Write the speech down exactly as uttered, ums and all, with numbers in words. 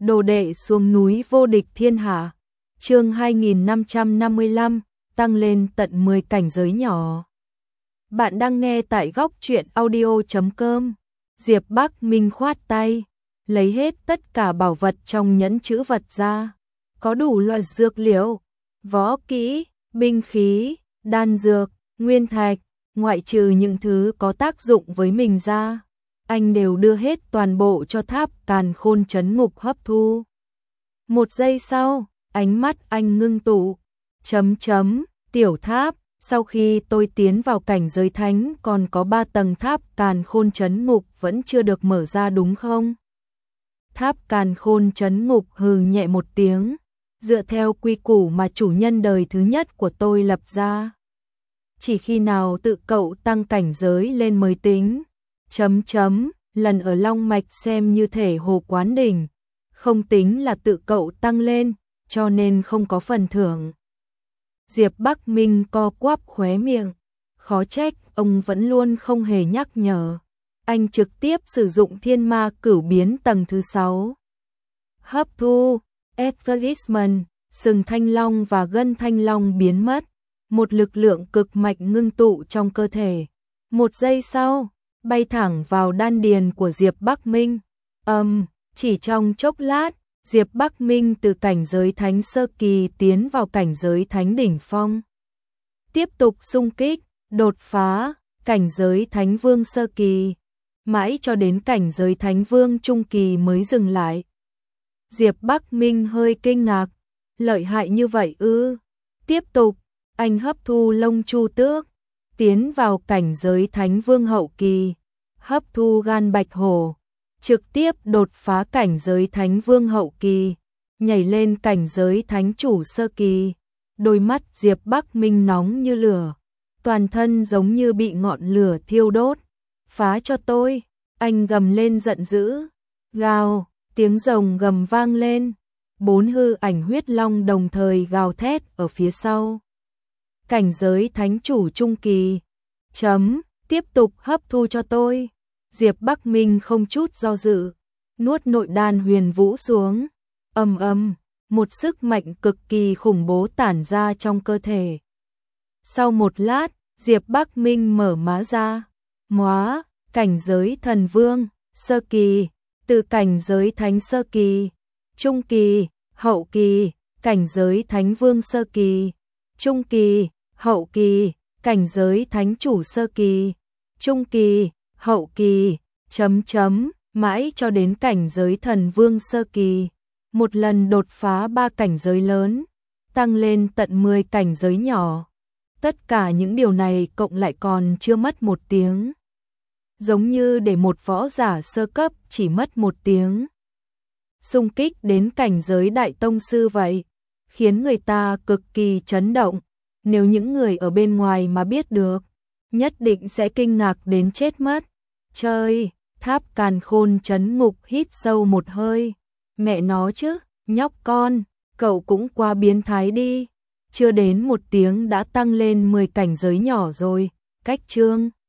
Đồ đệ xuống núi vô địch thiên hạ. Chương hai nghìn năm trăm năm mươi lăm, tăng lên tận mười cảnh giới nhỏ. Bạn đang nghe tại góc truyện audio chấm com. Diệp Bắc Minh khoát tay, lấy hết tất cả bảo vật trong nhẫn chữ vật ra, có đủ loại dược liệu, võ kỹ, binh khí, đan dược, nguyên thạch, ngoại trừ những thứ có tác dụng với mình ra, anh đều đưa hết toàn bộ cho Tháp Càn Khôn Trấn Ngục hấp thu. Một giây sau, ánh mắt anh ngưng tụ, chấm chấm, tiểu tháp, sau khi tôi tiến vào cảnh giới thánh còn có ba tầng Tháp Càn Khôn Trấn Ngục vẫn chưa được mở ra đúng không? Tháp Càn Khôn Trấn Ngục hừ nhẹ một tiếng, dựa theo quy củ mà chủ nhân đời thứ nhất của tôi lập ra. Chỉ khi nào tự cậu tăng cảnh giới lên mới tính. Chấm chấm, lần ở Long Mạch xem như thể hồ quán đỉnh, không tính là tự cậu tăng lên, cho nên không có phần thưởng. Diệp Bắc Minh co quắp khóe miệng, khó trách ông vẫn luôn không hề nhắc nhở. Anh trực tiếp sử dụng thiên ma cửu biến tầng thứ sáu. Hấp thu, advertisement, sừng thanh long và gân thanh long biến mất. Một lực lượng cực mạnh ngưng tụ trong cơ thể. Một giây sau, bay thẳng vào đan điền của Diệp Bắc Minh. Âm, um, chỉ trong chốc lát, Diệp Bắc Minh từ cảnh giới thánh sơ kỳ tiến vào cảnh giới thánh đỉnh phong. Tiếp tục xung kích, đột phá, cảnh giới thánh vương sơ kỳ, mãi cho đến cảnh giới thánh vương trung kỳ mới dừng lại. Diệp Bắc Minh hơi kinh ngạc, lợi hại như vậy ư? Tiếp tục, anh hấp thu lông chu tước, tiến vào cảnh giới thánh vương hậu kỳ, hấp thu gan bạch hổ, trực tiếp đột phá cảnh giới thánh vương hậu kỳ, nhảy lên cảnh giới thánh chủ sơ kỳ. Đôi mắt Diệp Bắc Minh nóng như lửa, toàn thân giống như bị ngọn lửa thiêu đốt. Phá cho tôi, anh gầm lên giận dữ. Gào, tiếng rồng gầm vang lên, bốn hư ảnh huyết long đồng thời gào thét ở phía sau. Cảnh giới thánh chủ trung kỳ, chấm, tiếp tục hấp thu cho tôi. Diệp Bắc Minh không chút do dự, nuốt nội đan huyền vũ xuống. Ầm ầm, một sức mạnh cực kỳ khủng bố tản ra trong cơ thể. Sau một lát, Diệp Bắc Minh mở má ra. Móa, cảnh giới thần vương, sơ kỳ, từ cảnh giới thánh sơ kỳ, trung kỳ, hậu kỳ, cảnh giới thánh vương sơ kỳ, trung kỳ, hậu kỳ, cảnh giới thánh chủ sơ kỳ, trung kỳ, hậu kỳ, chấm chấm, mãi cho đến cảnh giới thần vương sơ kỳ. Một lần đột phá ba cảnh giới lớn, tăng lên tận mười cảnh giới nhỏ. Tất cả những điều này cộng lại còn chưa mất một tiếng. Giống như để một võ giả sơ cấp chỉ mất một tiếng. Xung kích đến cảnh giới đại tông sư vậy, khiến người ta cực kỳ chấn động. Nếu những người ở bên ngoài mà biết được, nhất định sẽ kinh ngạc đến chết mất. Chơi, Tháp Càn Khôn Trấn Ngục hít sâu một hơi. Mẹ nó chứ, nhóc con, cậu cũng quá biến thái đi. Chưa đến một tiếng đã tăng lên mười cảnh giới nhỏ rồi. Cách chương